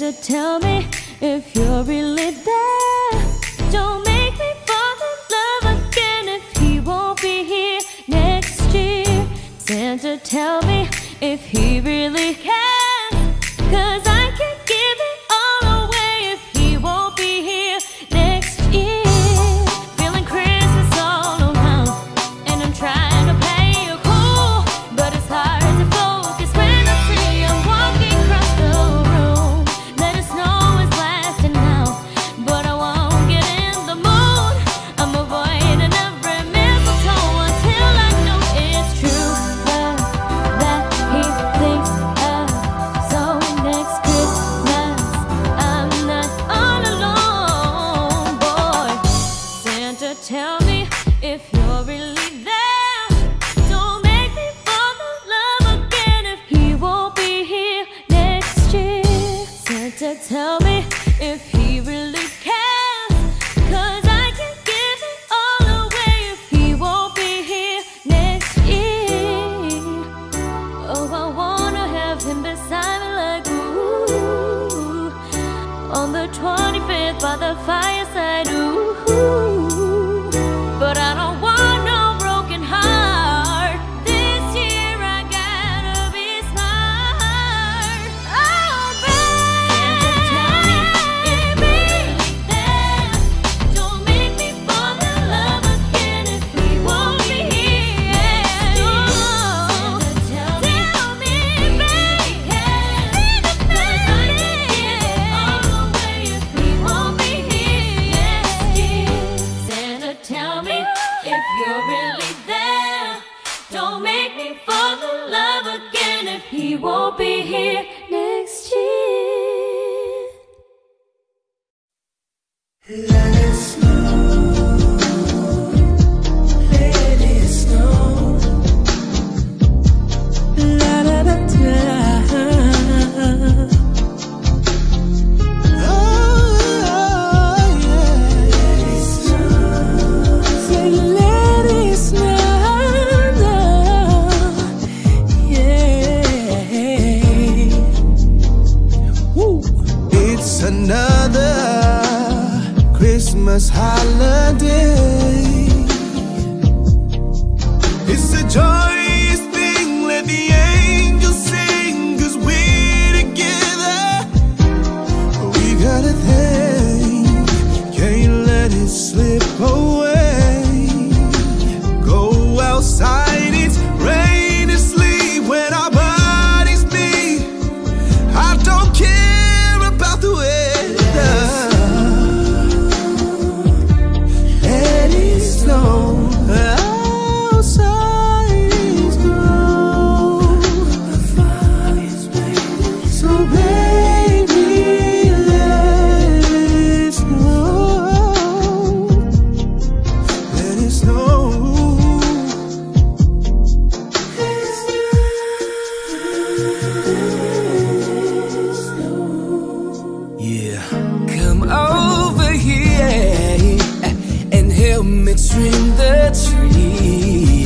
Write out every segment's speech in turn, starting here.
Santa, tell me if you're really there. Don't make me fall in love again if he won't be here next year. Santa, tell me if he really cares, 'cause I can't give it all away if he won't be here next year. Feeling Christmas all around, and I'm trying to play it cool, but it's hard to focus when I see him walking across the room. Let us know it's lasting now, but I won't get in the mood. I'm avoiding every mistletoe until I know it's true love that he thinks of. So next Christmas I'm not all alone, boy. Santa, tell me if you're really there. Don't make me fall in love again if he won't be here next year. Santa, tell me if he really cares, 'cause I can't give it all away if he won't be here next year. Oh, I wanna have him beside me like ooh, on the 25th by the fireside, ooh. But I don't want no broken heart. This year I gotta be smart. Oh, baby, tell me if you're there. Don't make me fall in love again if he won't be here. Oh, tell me, baby, 'cause I can't give it all away if he won't be here next year. Santa, tell me if you're really there. Don't make me fall in love again if he won't be here next year. Let it snow, let it snow. La da da da. Oh yeah. Let it snow. Say let it snow. Yeah. Woo. It's another Christmas holiday. It's a joyous thing, let the angels sing, 'cause we're together. We got a thing, can't let it slip away. Go outside, it's rain and sleet when our bodies meet. I don't care about the weather. Let it snow outside, it's cold. The fire's burning. So baby, let it snow. Let it snow. Yeah. Come over here and help me trim the tree.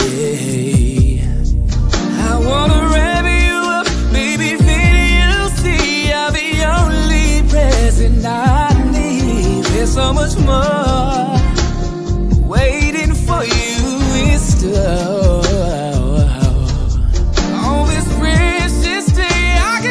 I wanna wrap you up, baby, feel you see. I'll be the only present I need. There's so much more waiting for you in store. On this precious day, I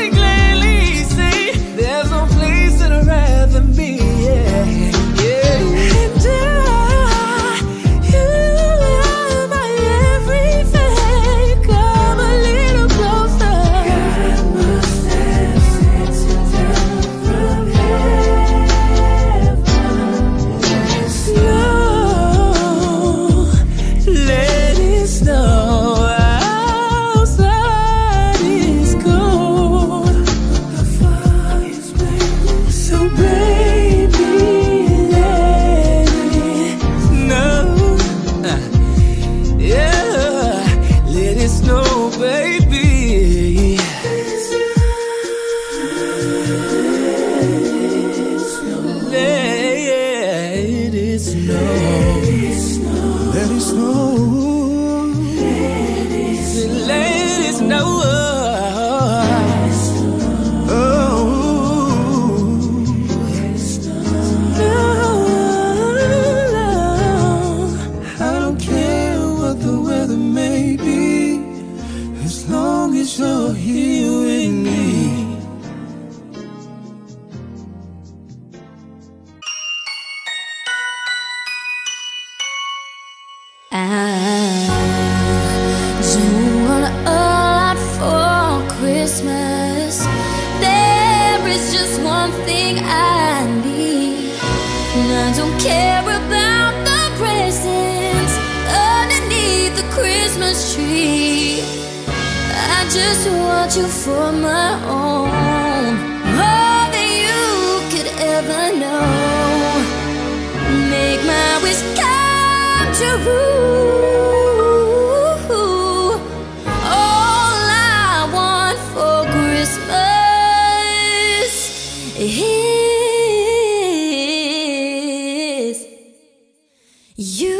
Christmas, there is just one thing I need. And I don't care about the presents underneath the Christmas tree. I just want you for my own, more than you could ever know. Make my wish come true. Is you.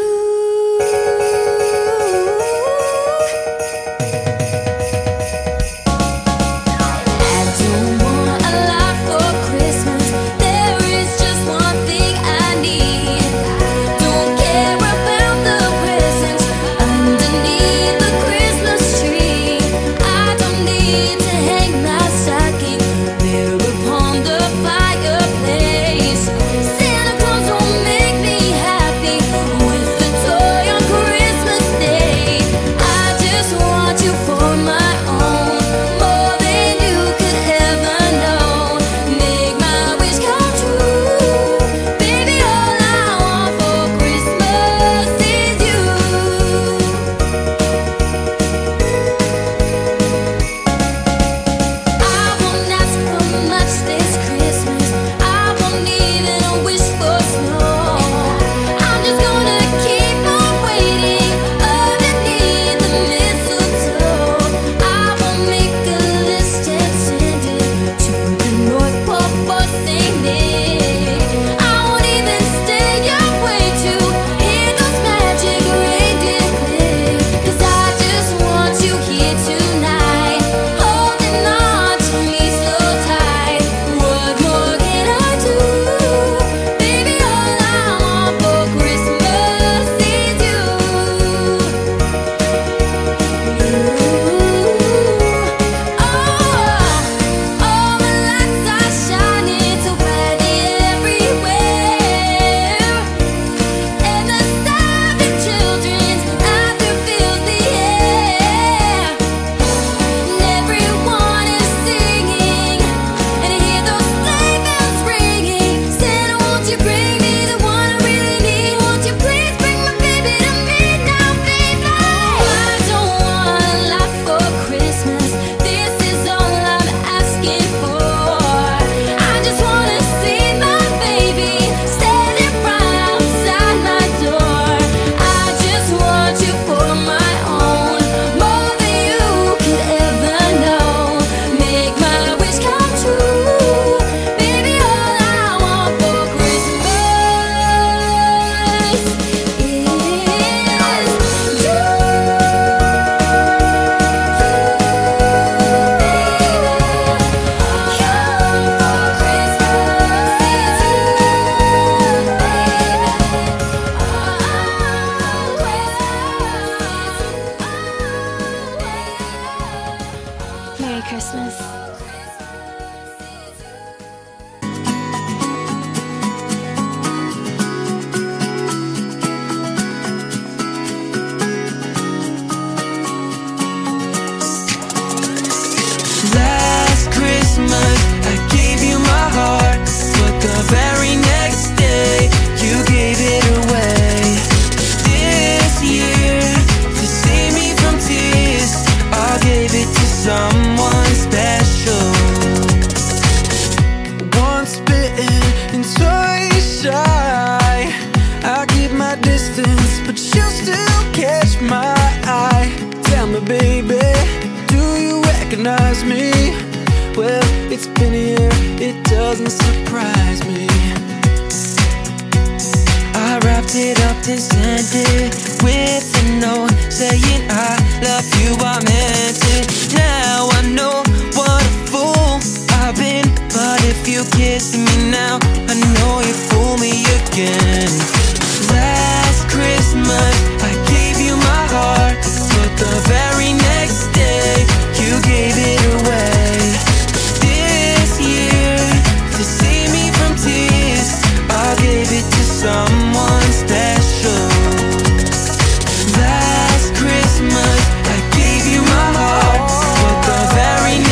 Last Christmas I gave you my heart, but the very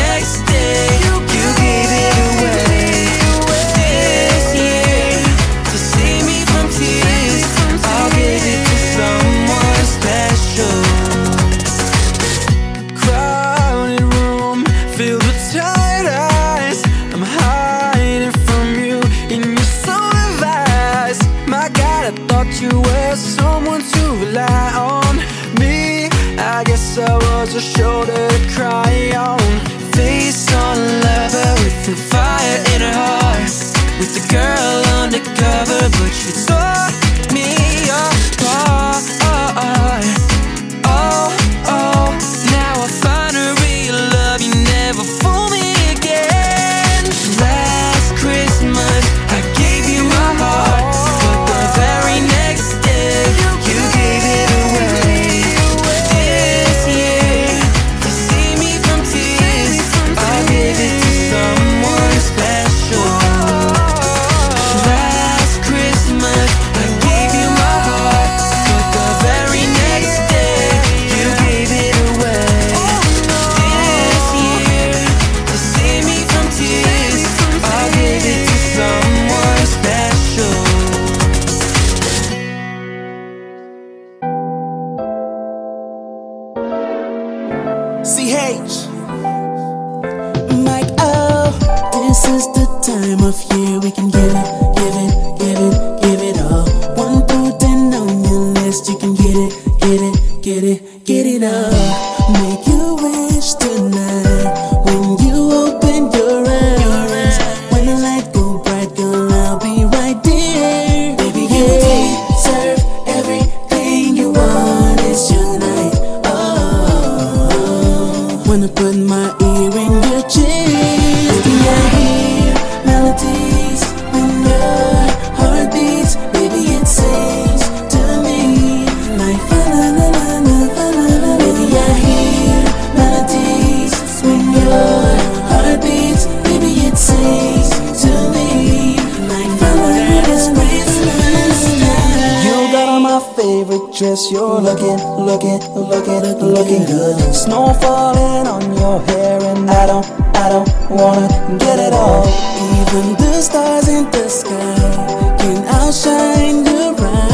you were someone to rely on. Me, I guess I was a shoulder to cry on. Face on a lover with the fire in her heart, with the girl undercover, but you tore me apart. Oh, oh, now I find a real love, you never fool me again. Last Christmas I gave you my heart, but the very next day you gave it away. This year, to save me from tears, I gave it to someone special. Last Christmas I gave you my heart, but the very next day you gave it away. This year, to save me from tears, I gave it to someone special. CH Mike, oh, this is the time of year we can give it, give it, give it, give it all. 1 through 10 on your list, you can get it, get it, get it, get it all. Make your wish tonight when you open your eyes. When the light go bright, girl, I'll be right there. Baby, you deserve everything you want. It's your night. Oh, wanna put my ear in your chest. Baby, I hear melodies when your heart beats. Baby, it sings to me like fa la la la la fa la la. Baby, I hear melodies when your heart beats. Baby, it sings to me like fa la la la. It's Christmas time. You got on my favorite dress. You're looking good. Snow falling on your hair, and I don't wanna get it all. Even the stars in the sky can outshine your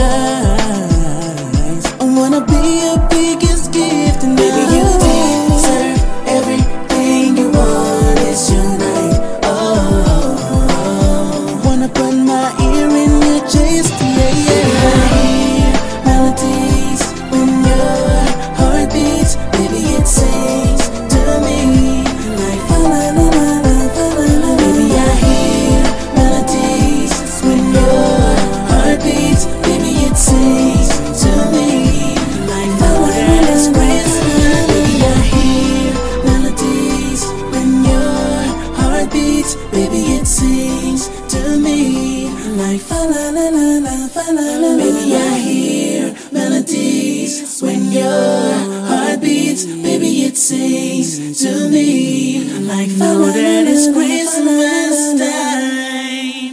eyes. I wanna be your biggest gift, and baby, you deserve everything you want. It's your night. Oh, wanna put my ear in your chest, yeah, yeah. I hear melodies when your heart beats. Baby, it sings to me like fa la la la la fa la la. Baby, I hear melodies when your heart beats. Baby, it sings to me like fa la la la. It's Christmas. Baby, I hear melodies when your heart beats. Baby, it sings to me like fa la la la la fa la la. Baby, I hear melodies when your heart beats. Baby, it sings to me like fa la la la. It's Christmas time.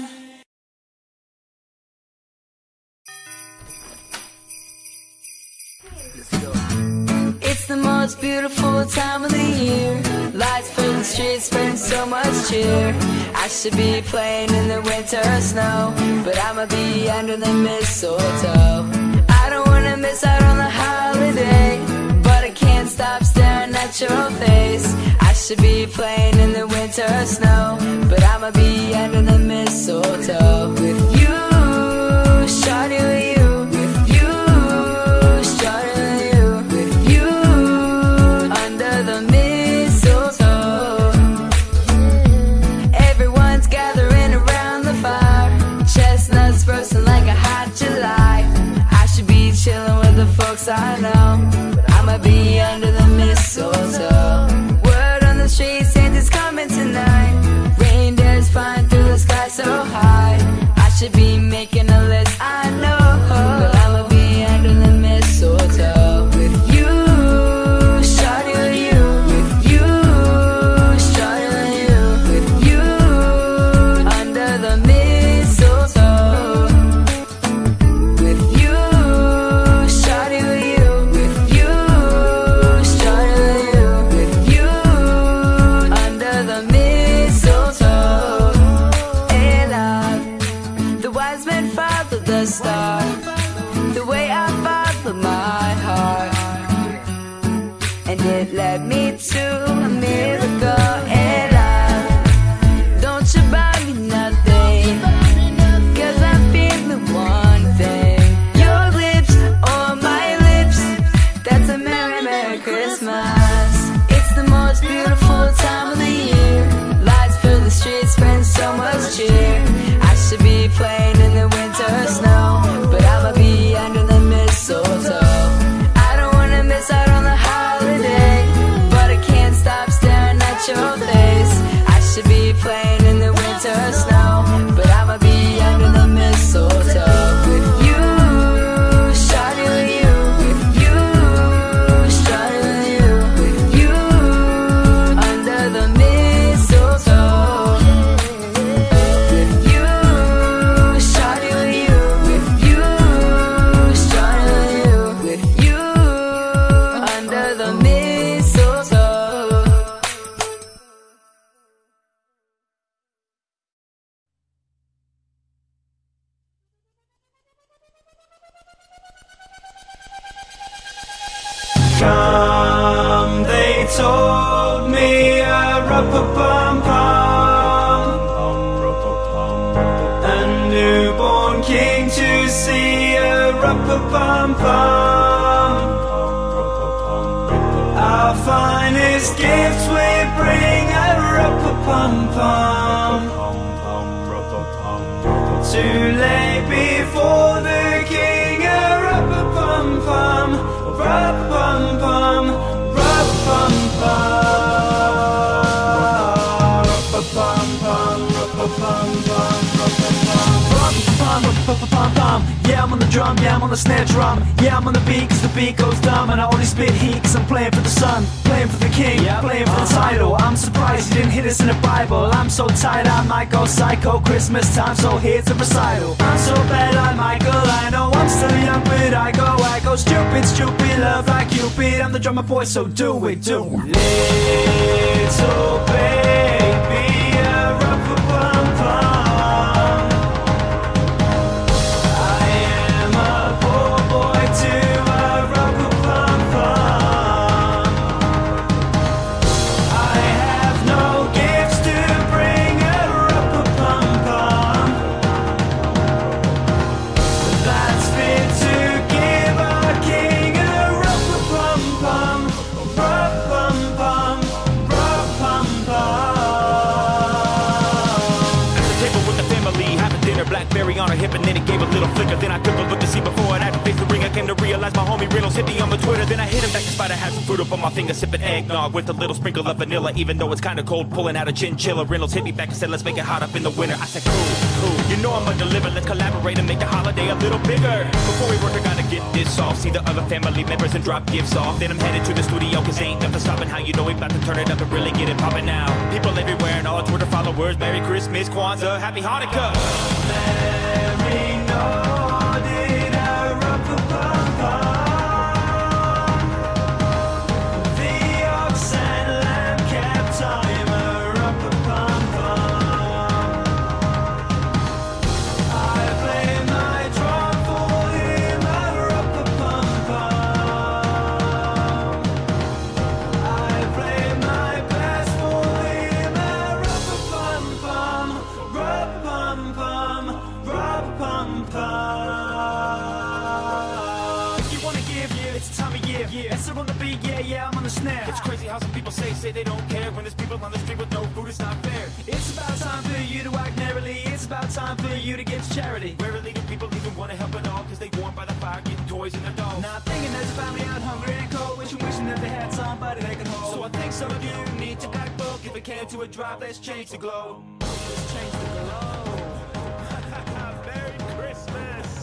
It's the most beautiful time of the year. Lights fill the streets, spreading so much cheer. I should be playing in the winter snow, but I'ma be under the mistletoe. I don't wanna miss out on the holiday, but I can't stop staring at your face. I should be playing in the winter snow, but I'ma be under the mistletoe. With you, shawty, with you. Roasting like a hot July. I should be chilling with the folks I know, but I'ma be under the mistletoe. Word on the street, Santa's coming tonight. Reindeers flying through the sky so high. I should be making a list, I know. should be playing in the winter snow, but I'ma be under the mistletoe with you, shawty with you, with you, shawty with you, with you, under the mistletoe. With you, shawty with you, with you, shawty with you, with you, under the mistletoe. Come, they told me, a-rup-a-pum-pum, a newborn king to see, a-rup-a-pum-pum. Our finest gifts we bring, a-rup-a-pum-pum, to lay before the king, a-rup-a-pum-pum, rup-pum-pum, rup-pum-pum, rup-a-pum-pum, rup-a-pum-pum, rup-a-pum-pum. Yeah, I'm on the drum, yeah, I'm on the snare drum. Yeah, I'm on the beat, cause the beat goes dumb. And I only spit heat, cause I'm playing for the sun, playing for the king, playing for the title. I'm surprised you didn't hit us in the Bible. I'm so tired, I might go psycho. Christmas time, so here's a recital. I'm so bad, I'm Michael, I know I'm still young, but I go stupid, stupid, love like Cupid. I'm the drummer boy, so do it, do it. Little baby, a-rup-a-pum-pum, on her hip and then it gave a little flicker. Then I took a look to see before and after face the ring. I came to realize my homie Reynolds hit me on the Twitter. Then I hit him back despite I had some fruit up on my finger, sipping eggnog with a little sprinkle of vanilla. Even though it's kinda cold, pulling out a chinchilla. Reynolds hit me back and said, let's make it hot up in the winter. I said, cool, cool, you know I'ma deliver. Let's collaborate and make the holiday a little bigger. Before we work, I gotta get this off, see the other family members and drop gifts off. Then I'm headed to the studio, cause ain't nothing stopping how you know we about to turn it up and really get it poppin' now. People everywhere and all Twitter followers, Merry Christmas, Kwanzaa, Happy Hanukkah. Merry nodded, a-rup-a-pum-pum. The ox and lamb kept time, a-rup-a-pum-pum. I play my drum for him, a-rup-a-pum-pum. I play my bass for him, a-rup-a-pum-pum, rup-pum-pum, rup-pum-pum. If you wanna give, yeah, it's the time of year. Esther on the beat, yeah, I'm on the snare. It's crazy how some people say they don't care when there's people on the street with no food. It's not fair. It's about time for you to act merrily. It's about time for you to give charity. Rarely do people even wanna help at all, cause they warm by the fire, getting toys and their dolls. Not thinking there's a family out hungry and cold, wishing that they had somebody they could hold. So I think some of you need to act bold. If it came to a drive, let's change the globe. Let's change the globe. Merry Christmas.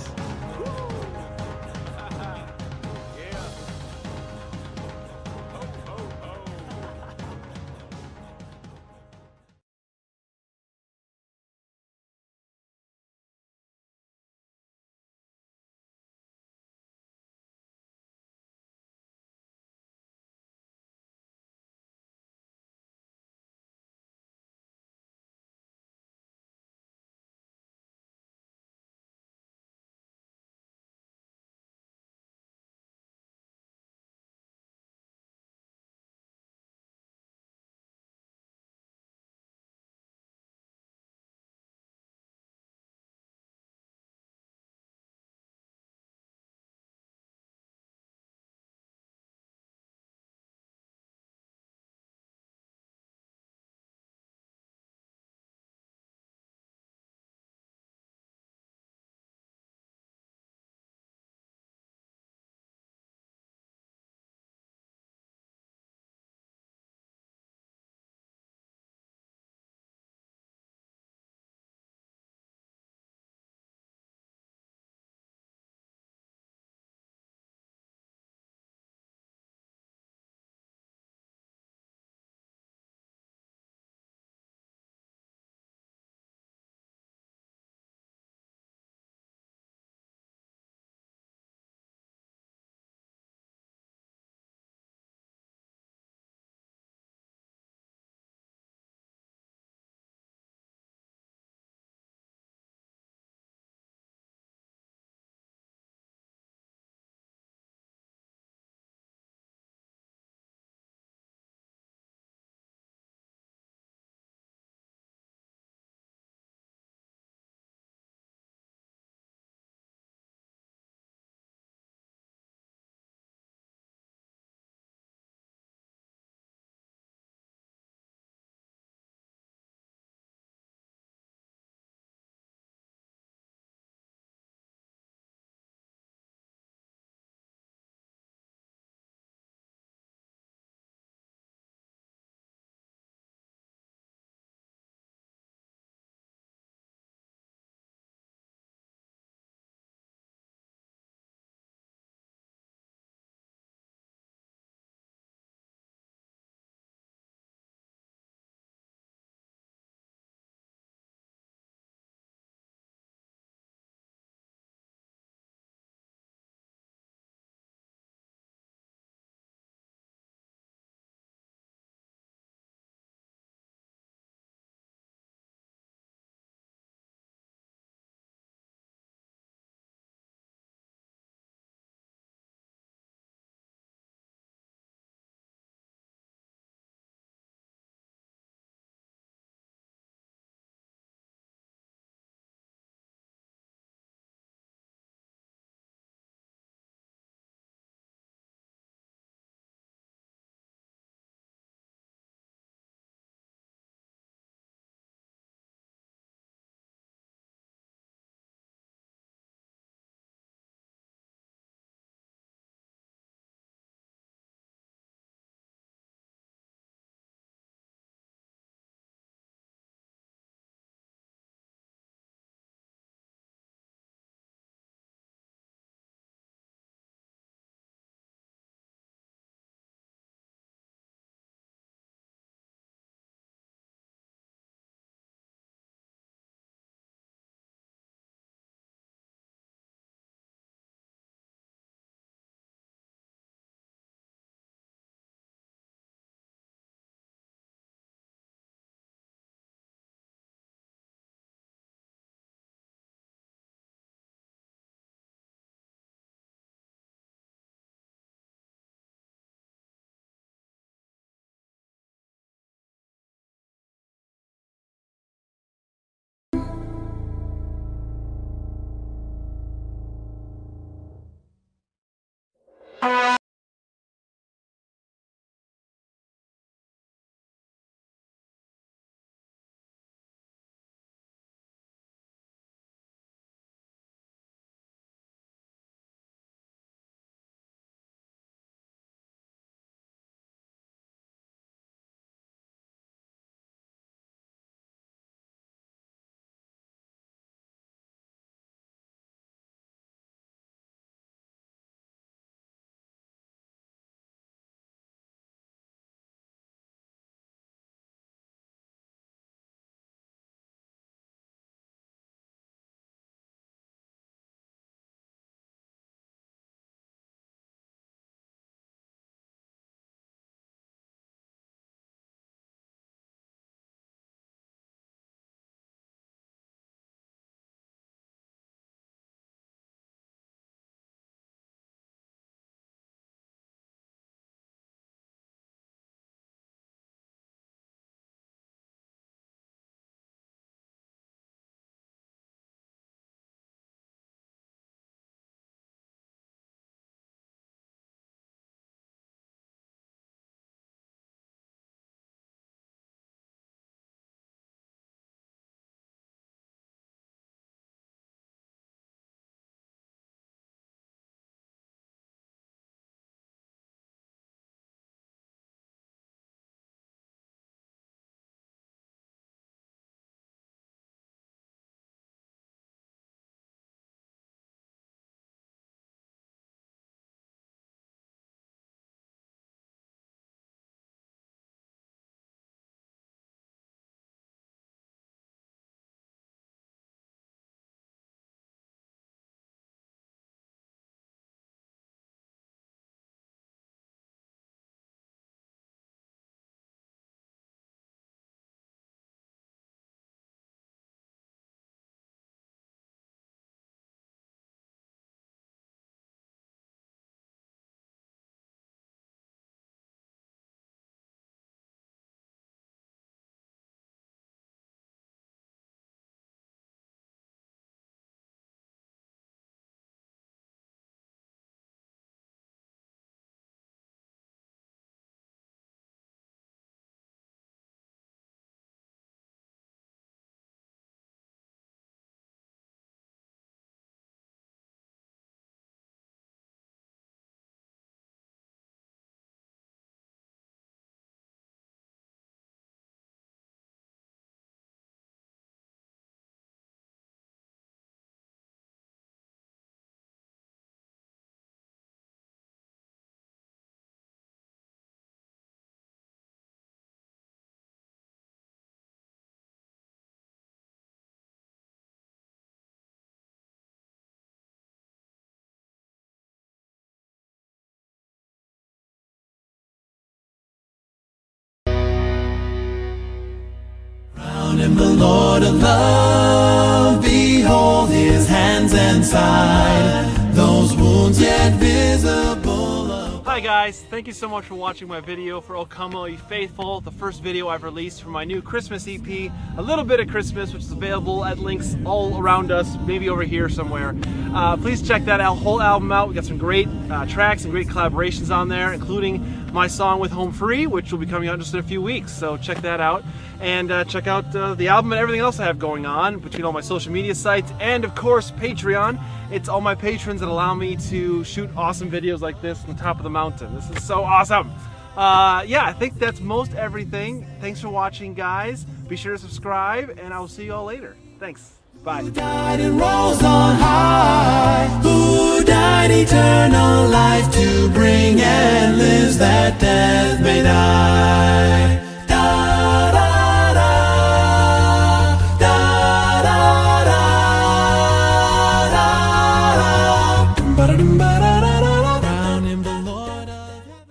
Crown him the Lord of love. Behold his hands and side, those wounds yet visible. Hi guys, thank you so much for watching my video for O Come All Ye Faithful, the first video I've released for my new Christmas EP, A Little Bit of Christmas, which is available at links all around us, maybe over here somewhere. Please check that whole album out. We got some great tracks and great collaborations on there, including my song with Home Free, which will be coming out just in a few weeks, so check that out. And check out the album and everything else I have going on between all my social media sites and, of course, Patreon. It's all my patrons that allow me to shoot awesome videos like this on the top of the mountain. This is so awesome. Yeah, I think that's most everything. Thanks for watching, guys. Be sure to subscribe, and I will see you all later. Thanks. Bye. Who died and rose on high? Who died eternal life to bring and lives that death may die? Da, da, da, da, da, da, da, da. Ba-da-dum, ba-da-da-da-da. Crown him the Lord of heaven.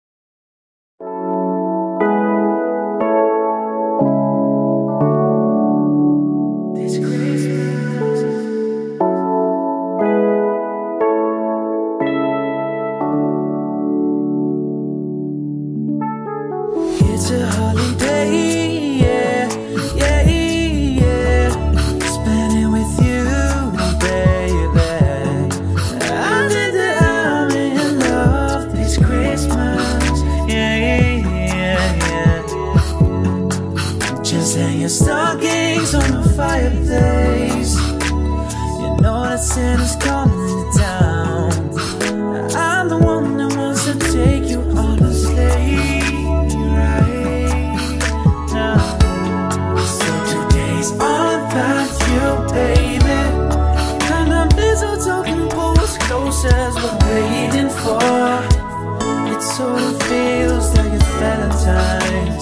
This Christmas, it's a holiday, yeah, yeah, yeah. Spending with you, baby. I'm in love this Christmas, yeah, yeah, yeah. Just hang your stockings on the fireplace. You know that Santa's coming to town. I'm the one that wants to take you on a sleigh ride now. So today's all about you, baby. And the mistletoe can pull us close as we're waiting for. It sort of feels like it's Valentine's.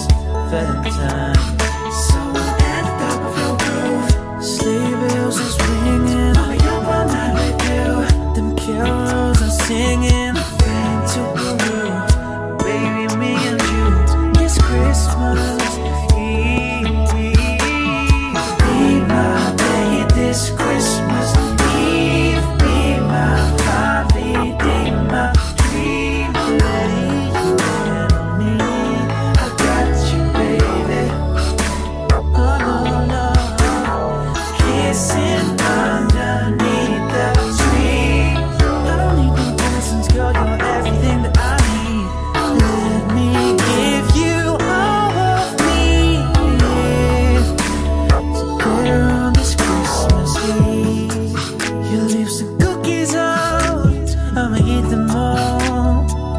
So at the top of your roof, sleigh bells is ringing. I'll be up all night with you. Them carols are singing. Bring to the roof, baby, me and you. It's Christmas Eve. Be my day this Christmas Eve. Be my holiday, my dream. Let you and me. I got you, baby. Oh no, no. Kissing underneath the tree. I don't need no presents, girl. You're everything that I need. Let me give you all of me. Together on this Christmas Eve. You leave some cookies out, I'ma eat them all.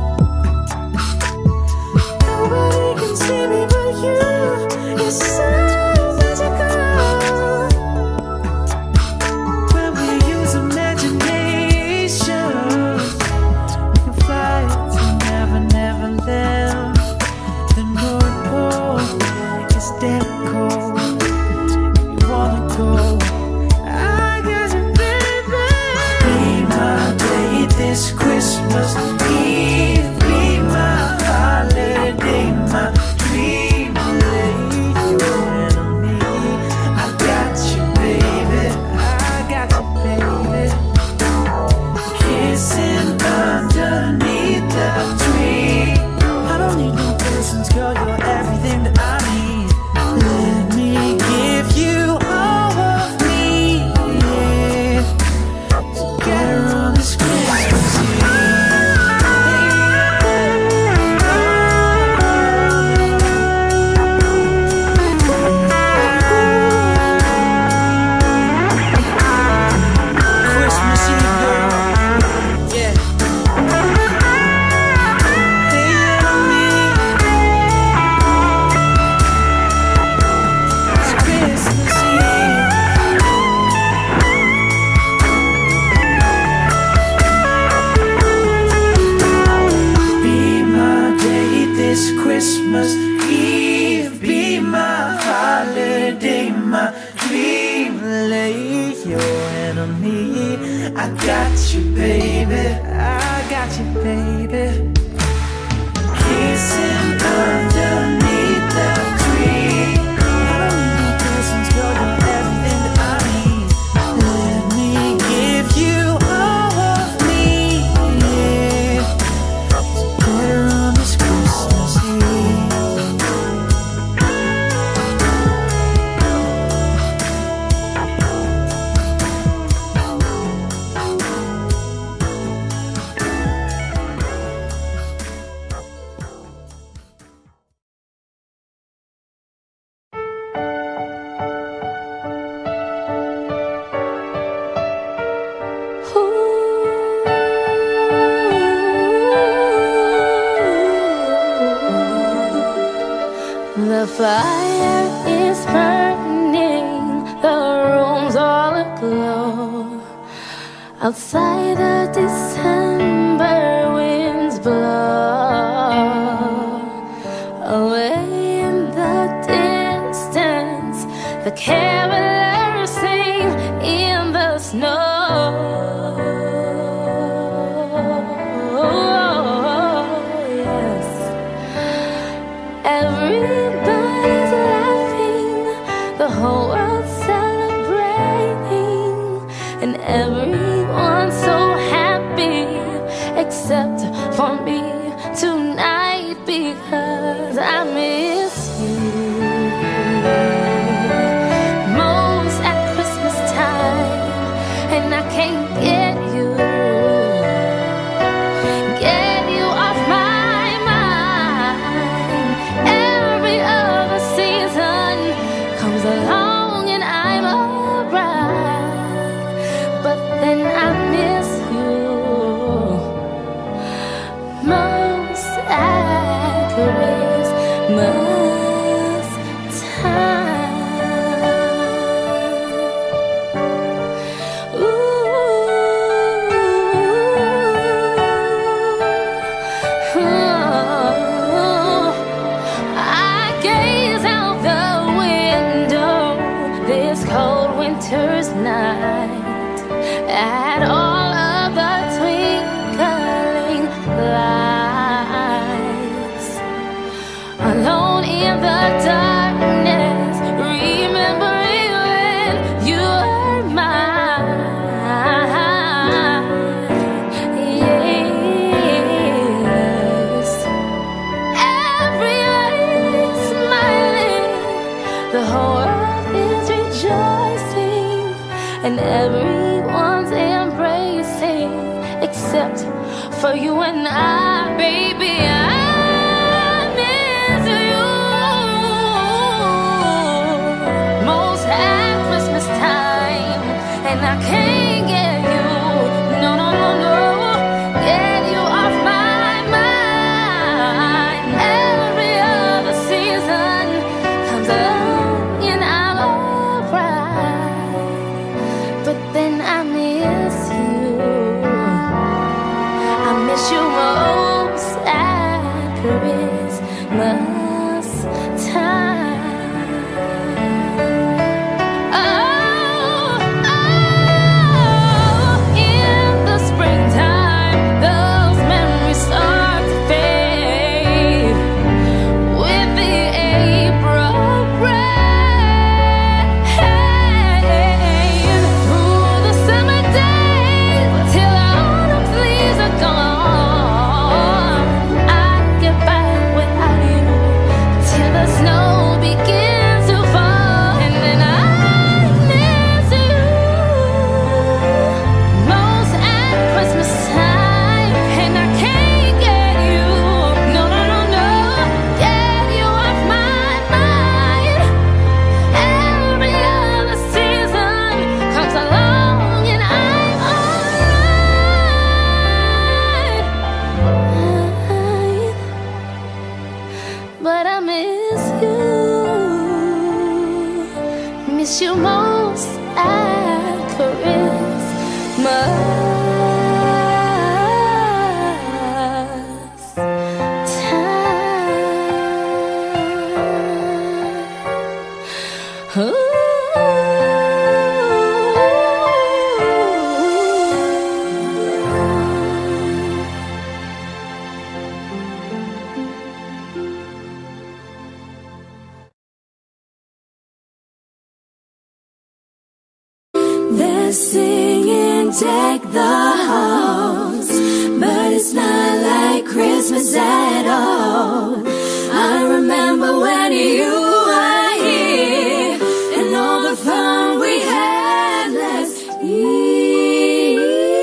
Nobody can see me but you. It's so magical. When we use imagination, we can fly to Never, Never Land. The North Pole is dead cold. You wanna go? I got you, baby. Be my day this Christmas Eve. Be my holiday, my dream. Lay you and me. I got you, baby. I got you, baby. Kissing underneath the tree. I don't need no presents, girl. You're everything that I need. Let me give you all of me. Together on this Christmas Eve. Christmas Eve, girl. Yeah. Hey, on me. It's Christmas Eve. Be my day this Christmas Eve. Be my holiday, my dream. Lay your hand on me. I got you, baby. I got you, baby. Kissing underneath the tree. I don't need no The fire is burning, the room's all aglow. Outside the December winds blow. Away in the distance, the carolers sing in the snow. Yes, everybody's laughing, the whole world's celebrating, and everyone's so happy except for me tonight, because I miss you most at Christmas time, and I can't get you off my mind. Every other season comes along and I'm alright, but then I miss you most at Christmas time. I gaze out the window this cold winter's night at all of the twinkling lights, alone in the darkness, remembering when you were mine. Yes, everybody's smiling, the whole world is rejoicing, and everyone's embracing, except for you and I, baby. I miss you most at Christmas time, and I can't get you, no, no, no, no, get you off my mind. Every other season comes along and I'm alright, but then I miss you. I miss you most at Christmas time. Oh, in the springtime, those memories start to fade with the April rain. Through the summer days till the autumn leaves are gone, I get by without you till the snow begins to fall, and then I miss you most at Christmas time, and I can't get you, no, no, no, no, get you off my mind. Every other season comes along and I'm alright, but I miss you most at Christmas time. Ooh. They're singing deck the halls, but it's not like Christmas at all. I remember when you were here and all the fun we had last year.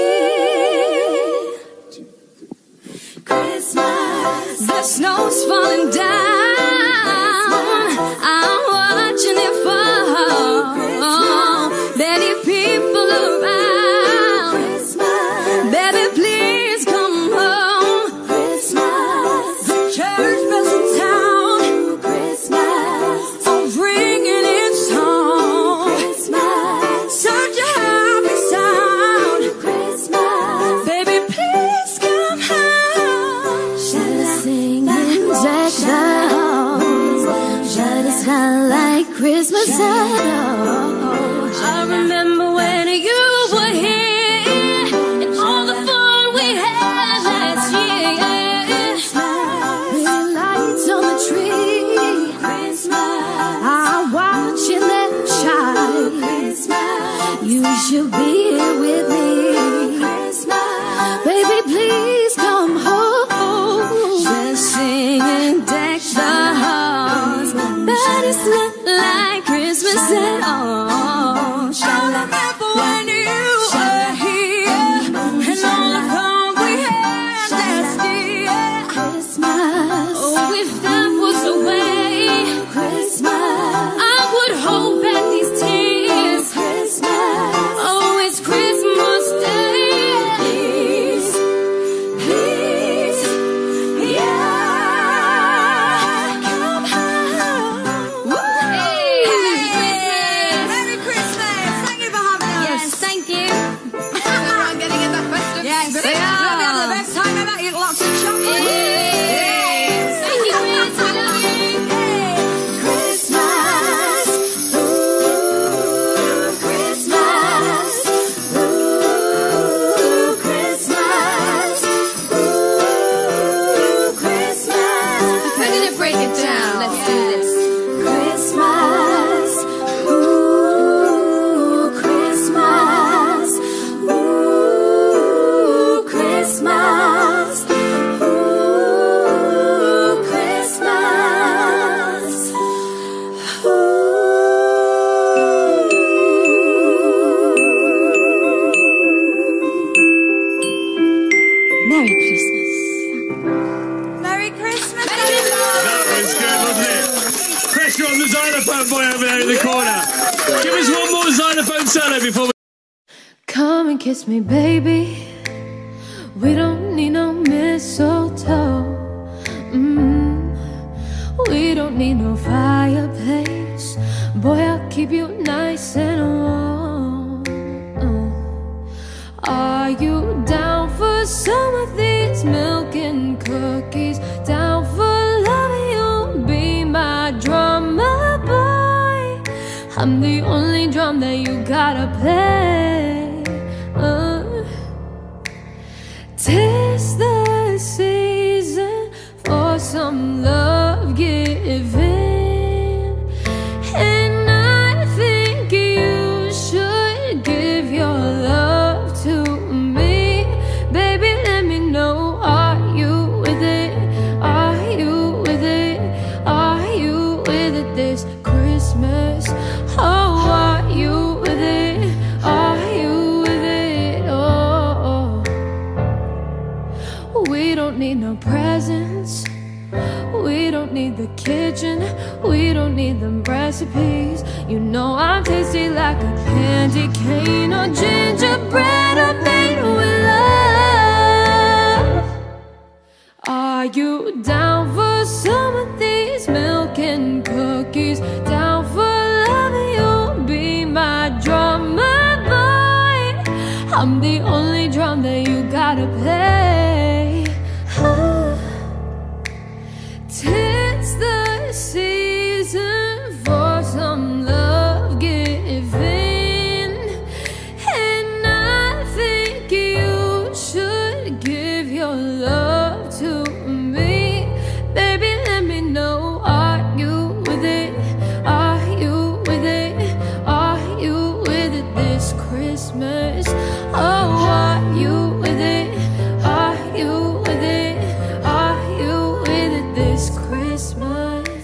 Christmas, the snow's falling down, I'm watching it fall. Many people around. Christmas. Baby, please come home. Christmas. The church bells in town. Christmas. said, oh, I remember when you were here and all the fun we had last year. Pretty lights on the tree, I'm watching them shine. You should be here with me. Baby, please come home. Just sing and deck the halls, but it's not like Christmas at all. I remember when you were here and all the fun we had last year. Oh, if that was the way, I would hold back these tears. Oh, it's Christmas Day. Please, yeah, come home. Merry Christmas! Thank you for having us. Yes, thank you. I'm getting in the festive Yes, spirit. we are. We're gonna have the best time ever. Eat lots of chocolate. Yes. Thank you, Chris. We love you. Christmas. Ooh, Christmas. Ooh, Christmas. Ooh, Christmas. We're gonna break it down. Let's do this. Christmas. Ooh, Christmas. Ooh, Christmas. Ooh, Christmas. Merry Christmas. Merry Christmas. That was good, wasn't it? Pressure on the xylophone boy over there in the corner. Give us one more xylophone solo before we... Come and kiss me, baby. We don't need no mistletoe. We don't need no fireplace. Boy, I'll keep you nice and warm. Are you down for some of these milk and cookies? Down for loving you, be my drummer boy. I'm the only drum that you gotta play. 'Tis the season for some love giving, and I think you should give your love to me. Baby, let me know, are you with it? Are you with it? Are you with it this Christmas? Oh, are you with it? Are you with it? Oh, we don't need no presents. We don't need the kitchen. We don't need them recipes. You know I'm tasty like a candy cane or gingerbread or made with love. Are you down for some of these milk and cookies? Down for loving you, be my drummer boy. I'm the only drum that you gotta play. 'Tis the season for some love giving, and I think you should give your love to me. Baby, let me know, are you with it? Are you with it? Are you with it this Christmas? Oh, are you with it? Are you with it? Are you with it this Christmas?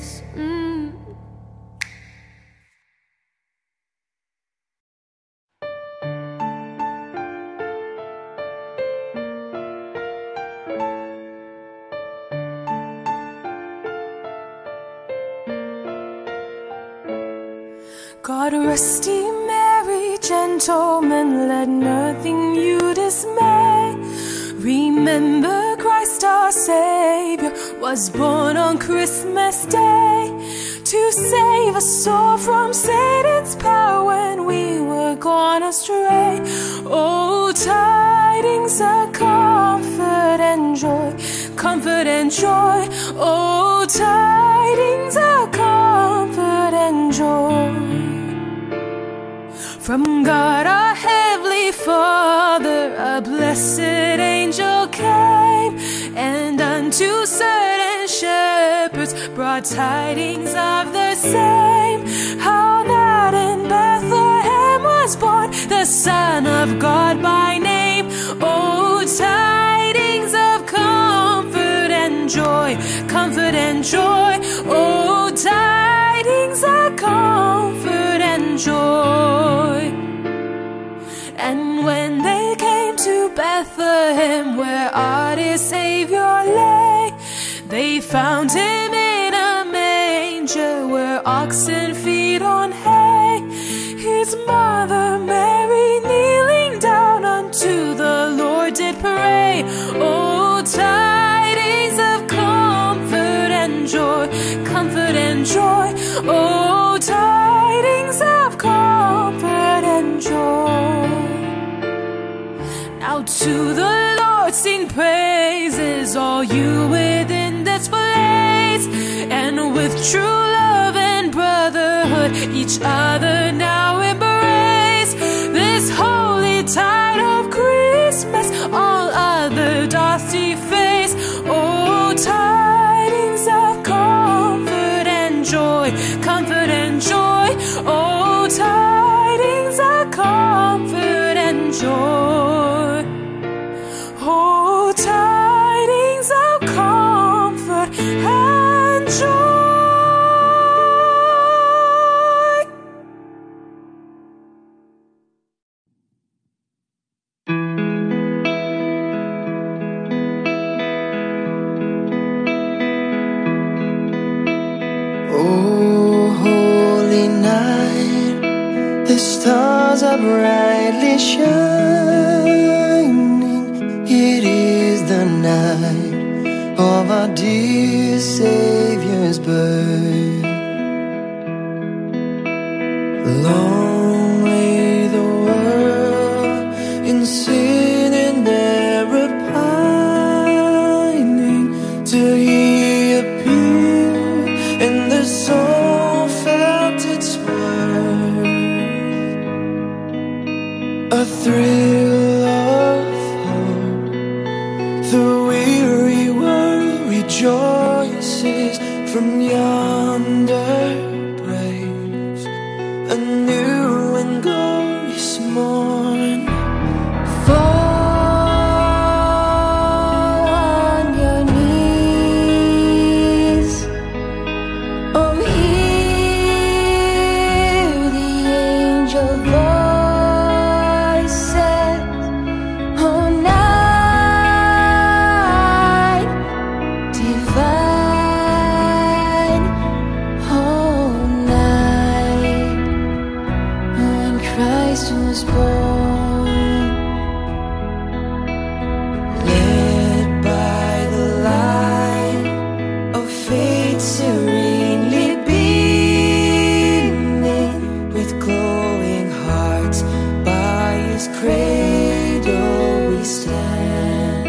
God rest ye merry gentlemen, let nothing you dismay. Remember Christ our Savior was born on Christmas Day to save us all from Satan's power when we were gone astray. Oh, tidings of comfort and joy, comfort and joy. Oh, tidings of comfort and joy. From God our Heavenly Father, a blessed angel came, and unto certain shepherds brought tidings of the same, how that in Bethlehem was born the Son of God by name. Oh, tidings of comfort and joy, comfort and joy. Oh, tidings of comfort and joy. And when they came to Bethlehem, where our dear Savior lay, they found him in a manger where oxen feed on hay. His mother Mary kneeling down unto the Lord did pray. Oh, tidings of comfort and joy, comfort and joy. Oh, tidings of comfort and joy. Now to the Lord sing praises, all you within this place, and with true love and brotherhood each other now embrace. This holy tide of Christmas all other doth deface. Oh, tidings of comfort and joy, comfort and joy. Oh, tidings of comfort and joy. Oh, tidings of comfort and joy. Oh, holy night, the stars are brightly shining. It is the night of our dear Savior's birth. Long lay the world in sin and error pining, till He appeared and the soul felt its worth. A thrill of hope, the weary world rejoices from yonder breaks a new and glorious morn. Fall on your knees. Oh, hear the angel voices. Oh, night divine. Oh, night when Christ was born. Led by the light of faith serenely beaming, with glowing hearts by His cradle we stand.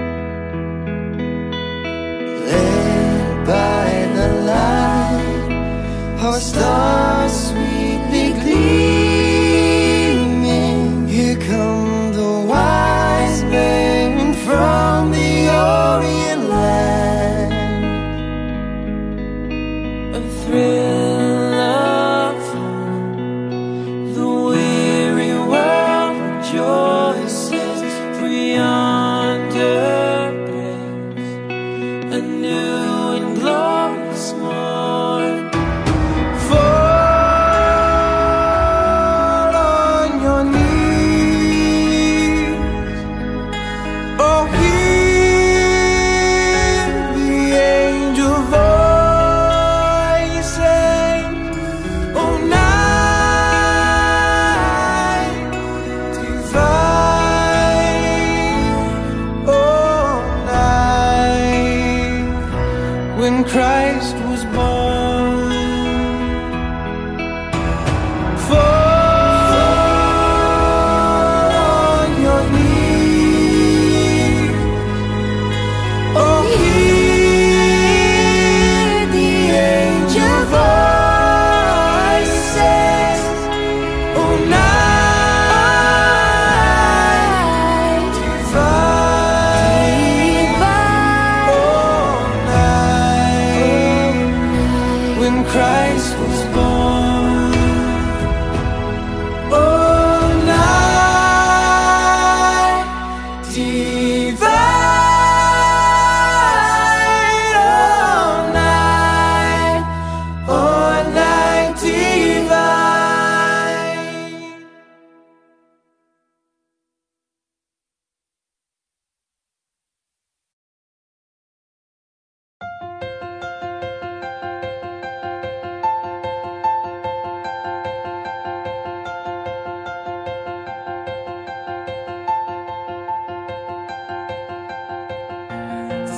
Led by the light, our stars sweetly gleaming,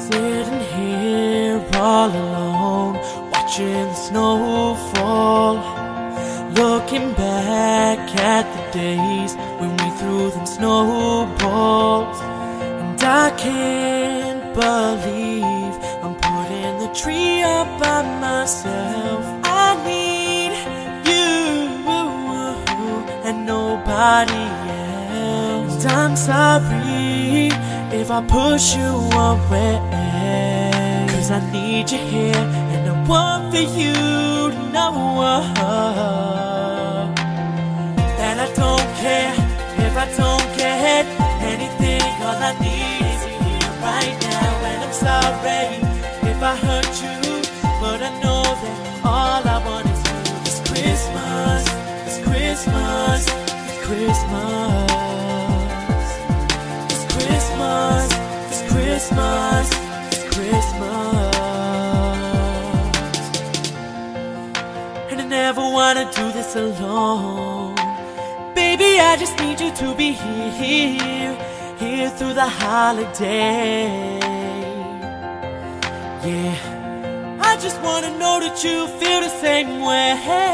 Sitting here all alone, watching the snow fall, looking back at the days when we threw them snowballs. And I can't believe I'm putting the tree up by myself. I need you and nobody else. And I'm sorry if I push you away, 'cause I need you here and I want for you to know that I don't care if I don't get anything. All I need is you here right now. And I'm sorry if I hurt you, but I know that all I want is you. This Christmas, this Christmas, this Christmas, this Christmas, this Christmas, this Christmas. And I never wanna do this alone. Baby, I just need you to be here, here through the holiday. Yeah, I just wanna know that you feel the same way.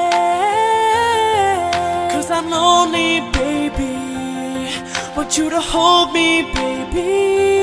'Cause I'm lonely, baby. Want you to hold me, baby.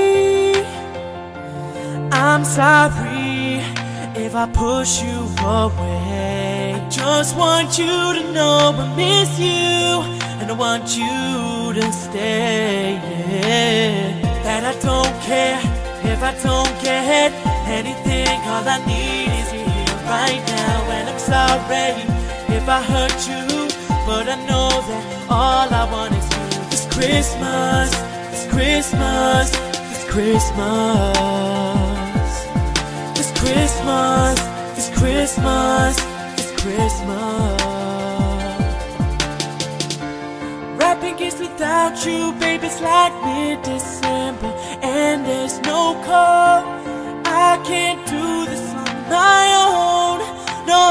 I'm sorry if I push you away. I just want you to know I miss you, and I want you to stay. Yeah. That I don't care if I don't get anything. All I need is you here right now. And I'm sorry if I hurt you, but I know that all I want is you. This Christmas, this Christmas, this Christmas, this Christmas, this Christmas, this Christmas. Wrapping gifts without you, baby, it's like mid-December and there's no call. I can't do this on my own, no.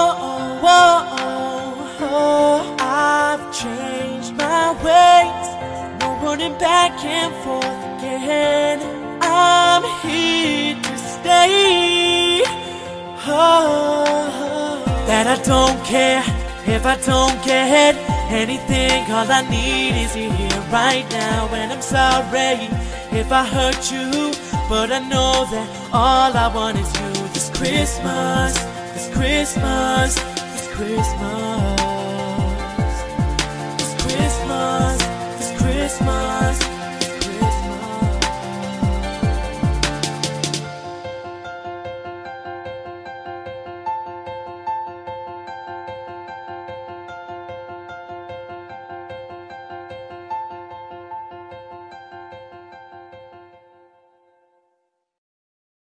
I've changed my ways, no running back and forth again. I'm here to stay. That I don't care if I don't get anything. All I need is you here right now. And I'm sorry if I hurt you, but I know that all I want is you. This Christmas, this Christmas, this Christmas, this Christmas, this Christmas, this Christmas.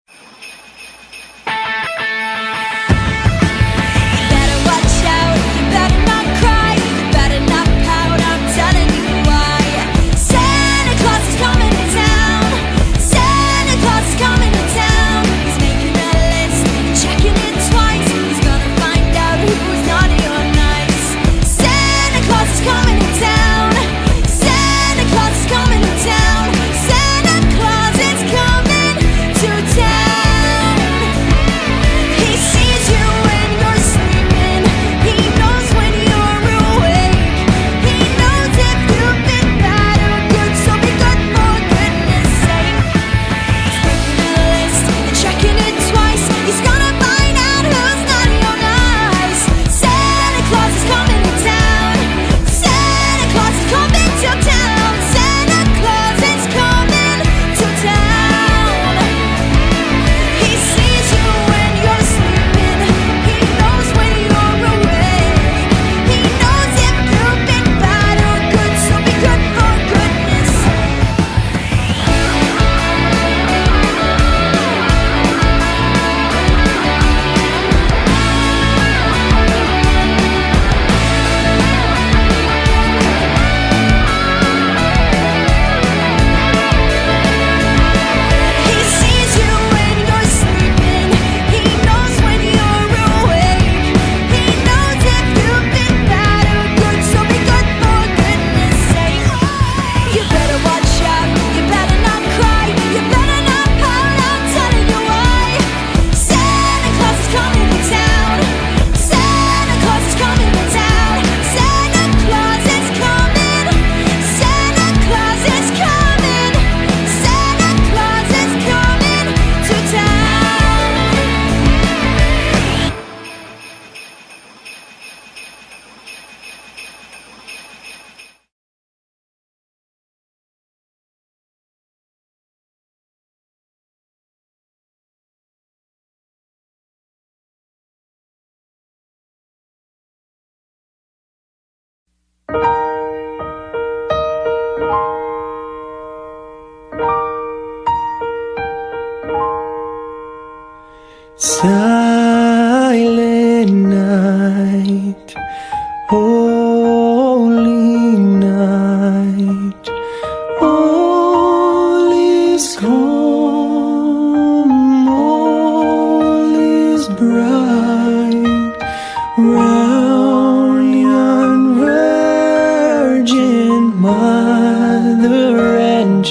Better watch out.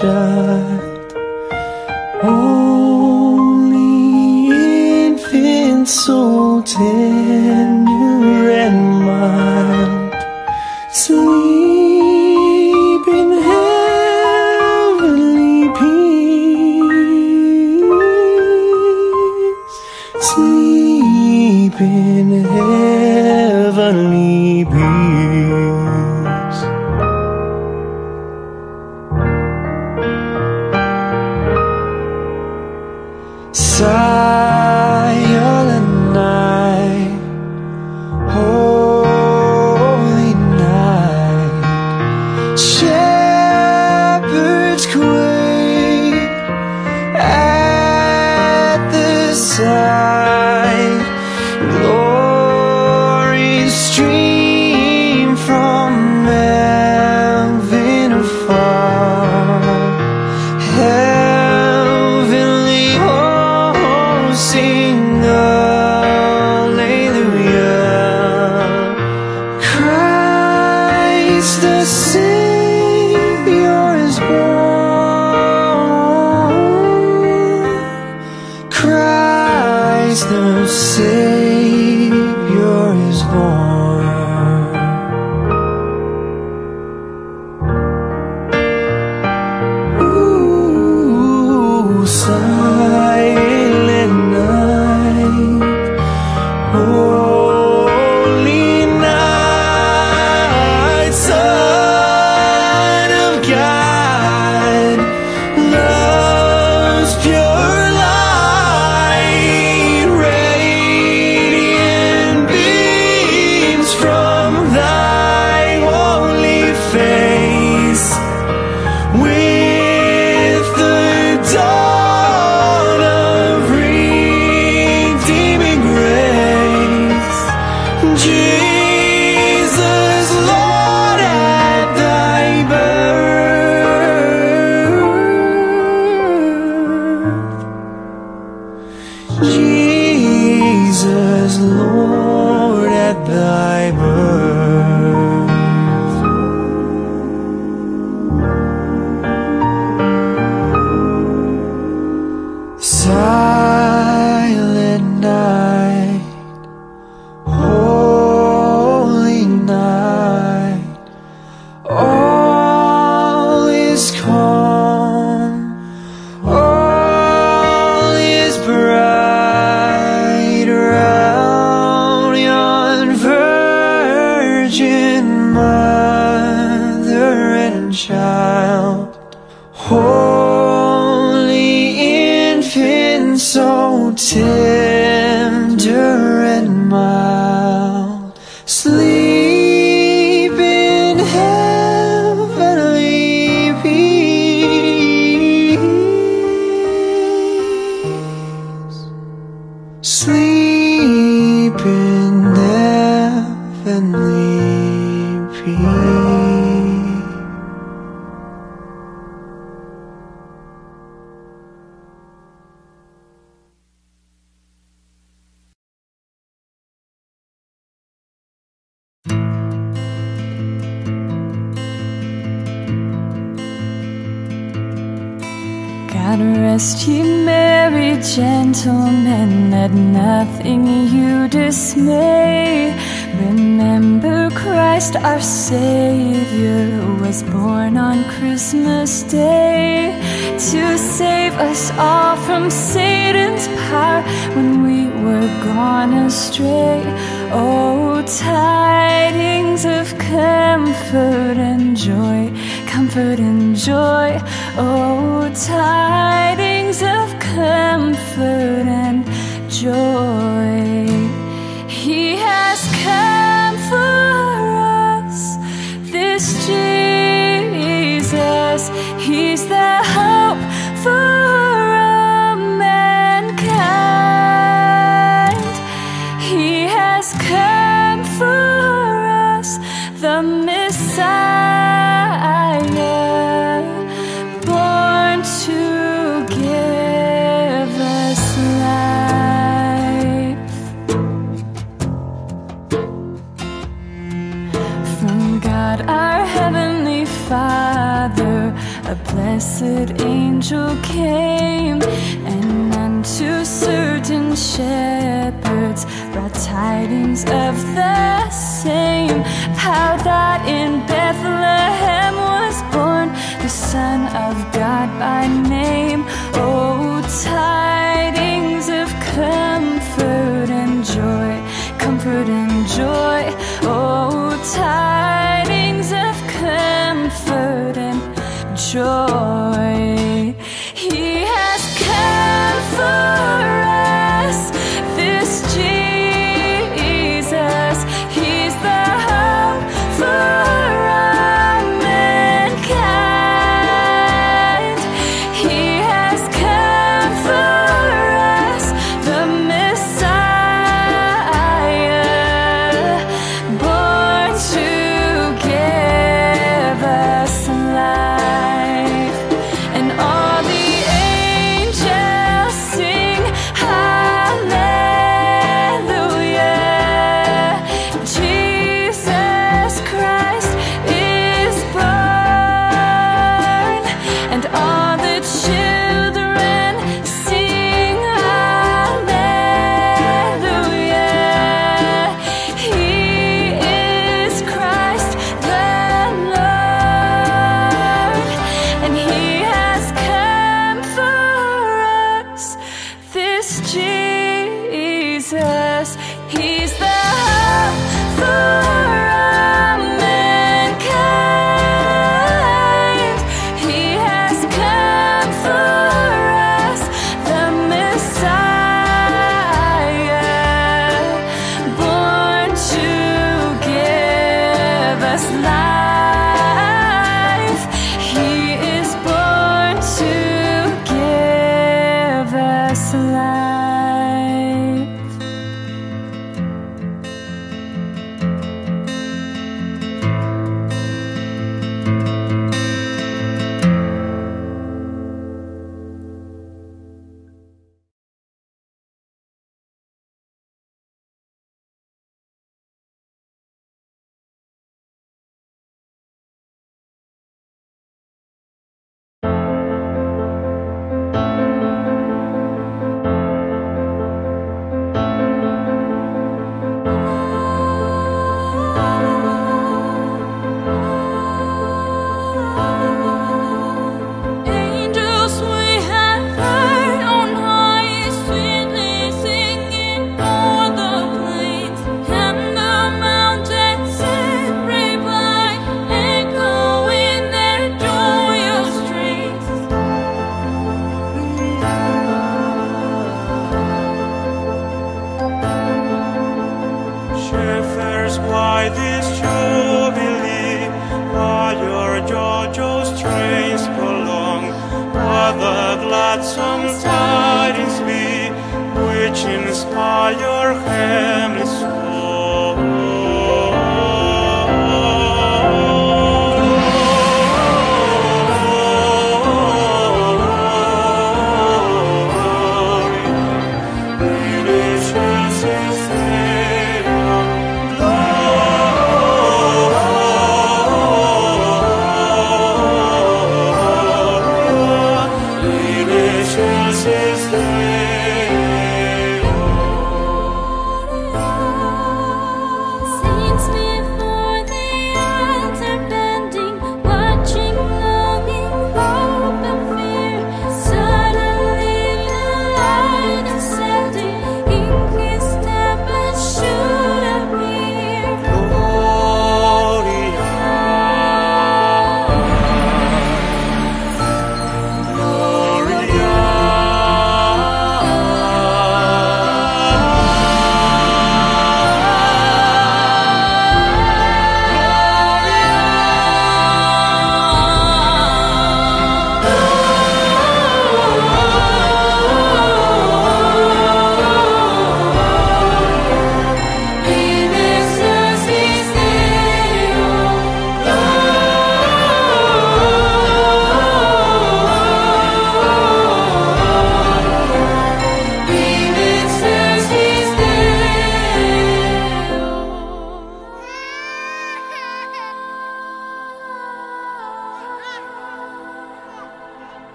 child, only infant, so tender and mild, sleep in heavenly peace, sleep in heavenly peace. Silent night, holy night, shepherds quake at the sight, glories stream from heaven afar, heavenly hosts sing hallelujah. Christ the Savior is born, Christ the Savior is born. Ooh, silent night, holy night, Son of God, love's pure light, radiant beams from thy holy face, with the dawn of redeeming grace. Jesus, Lord, at thy birth, Jesus, Lord, at thy birth. Silent night, holy night, all is calm, all is bright around yon virgin mother and child, holy infant, so tender and mild, sleep in heavenly peace, sleep in heavenly peace. God rest ye merry gentlemen, let nothing you dismay. Remember Christ our Savior was born on Christmas Day, to save us all from Satan's power when we were gone astray. Oh, tidings of comfort and joy, comfort and joy. Oh, tidings of comfort and joy. He has come for us, this Jesus. He's the hope for all mankind. He has come for us, the Messiah, born to give us life. From God our Heavenly Father, a a blessed angel came, and unto certain shepherds brought tidings of the same, how that in Bethlehem was born the Son of God by name. Oh, tidings of comfort and joy, comfort and joy. Oh, tidings of comfort and joy. He has come for us, this Jesus. He's the hope for all mankind. He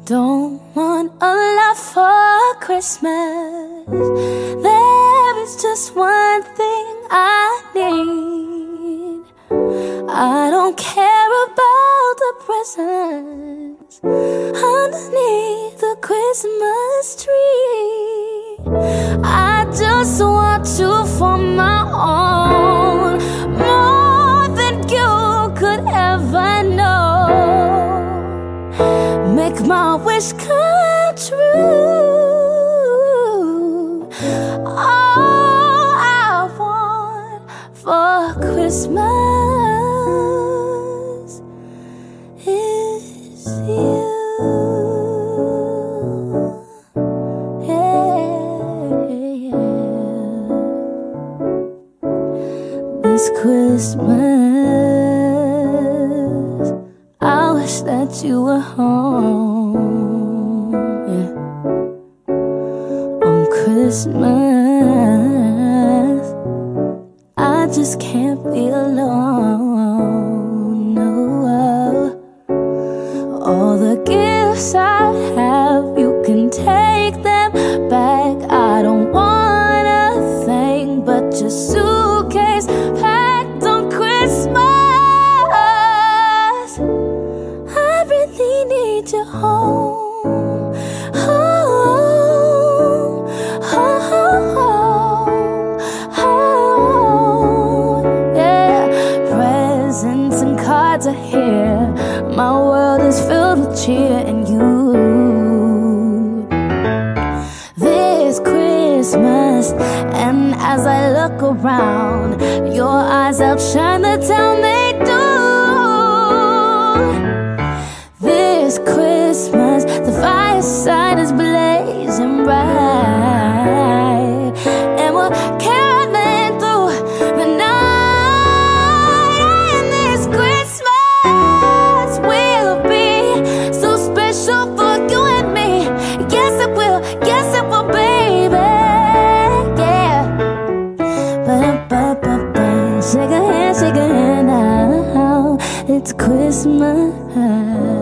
Don't want a lot for Christmas. There is just one thing I need. I don't care about the presents underneath the Christmas tree. I just want you for my own, more than you could ever know. Make my wish come true. All I want for Christmas is you. This Christmas, I wish that you were home. Yeah. On Christmas, I just can't be alone. No, all the gifts I have, you can take them back. I don't want a thing but your suitcase packed on Christmas. I really need you home, home, home, home. Yeah, presents and cards are here. My world is filled with cheer and you. This Christmas, and as I look around, your eyes outshine the town they do. This Christmas, the fireside is blazing bright, and we're caroling through the night. And this Christmas will be so special for you and me. Yes it will, baby. Yeah. Ba-da-ba-ba-ba. Shake a hand now. It's Christmas.